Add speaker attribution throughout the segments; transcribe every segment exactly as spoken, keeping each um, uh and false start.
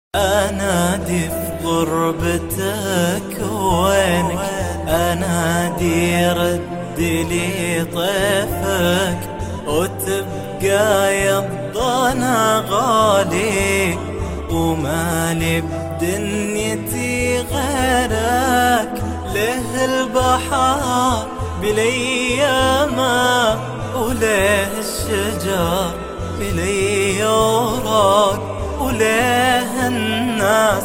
Speaker 1: أنادي في غربتك وينك، أنادي رد لي طيفك، وتبقى يضنا غالي ومالي بدنيتي غيرك. له البحر بليامه وله الشجر بلي وراك، وله الناس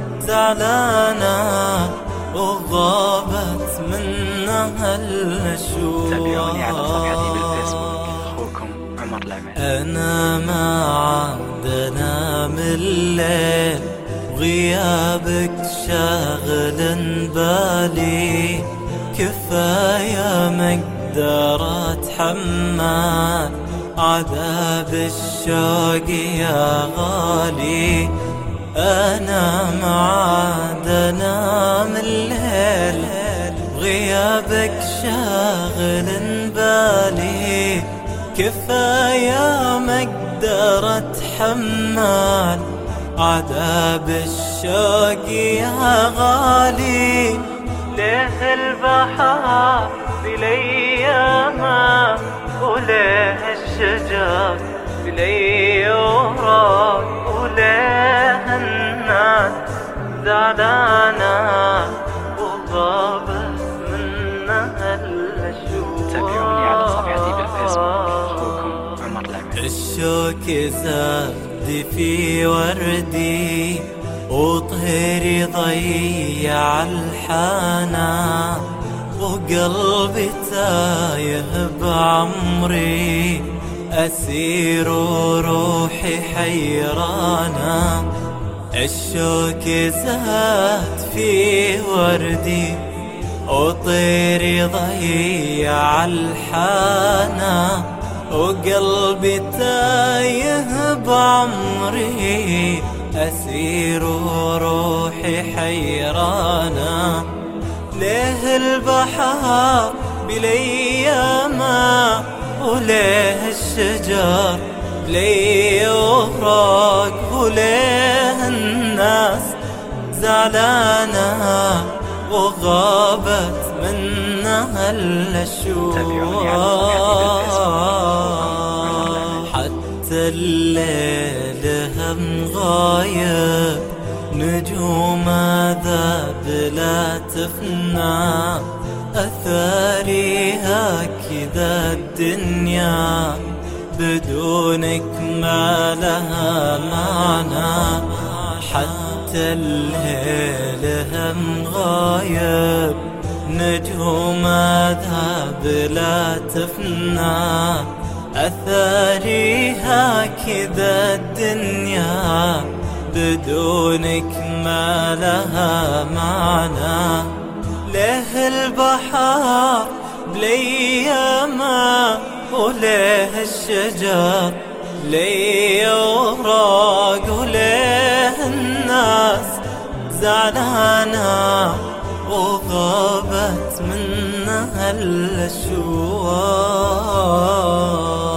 Speaker 1: زعلانة وغابت منها النشوة.
Speaker 2: تابعوني على صفحتي بالفيسبوك، أخوكم عمر العميد.
Speaker 1: أنا ما عاد أنام الليل وغيابك شاغل بالي، كفاية ما أقدر أتحمل عذاب الشوق يا غالي. أنا ما عاد أنام الليل غيابك شاغل بالي، كفاية ما أقدر أتحمل عذاب الشوق يا غالي. له البحر بليامه وله الشجر بلي وراك، وله الناس زعلانة وغابت منها النشوة.
Speaker 2: تابعوني على صفحتي بالفيسبوك، أخوكم عمر العميد.
Speaker 1: الشوك زاد في وردي وطهري ضيع الحانا، وقلبي تايه بعمري أسير وروحي حيرانة. الشوك زاد في وردي وطيري ضيع الحانا، وقلبي تايه بعمري أسير وروحي حيرانة. له البحر بليامه وله الشجر بلي وراك، وله الناس زعلانة وغابت منها النشوة. حتى الليل هم غايب نجوم ذاب لا تفنى، أثاريها كذا الدنيا بدونك ما لها معنى. حتى الليل هم غايب نجوم ذاب لا تفنى، أثاريها كذا الدنيا بدونك ما لها معنى. له البحر بليامه وله الشجر بلي وراق، وله الناس زعلانة وغابت منها النشوة.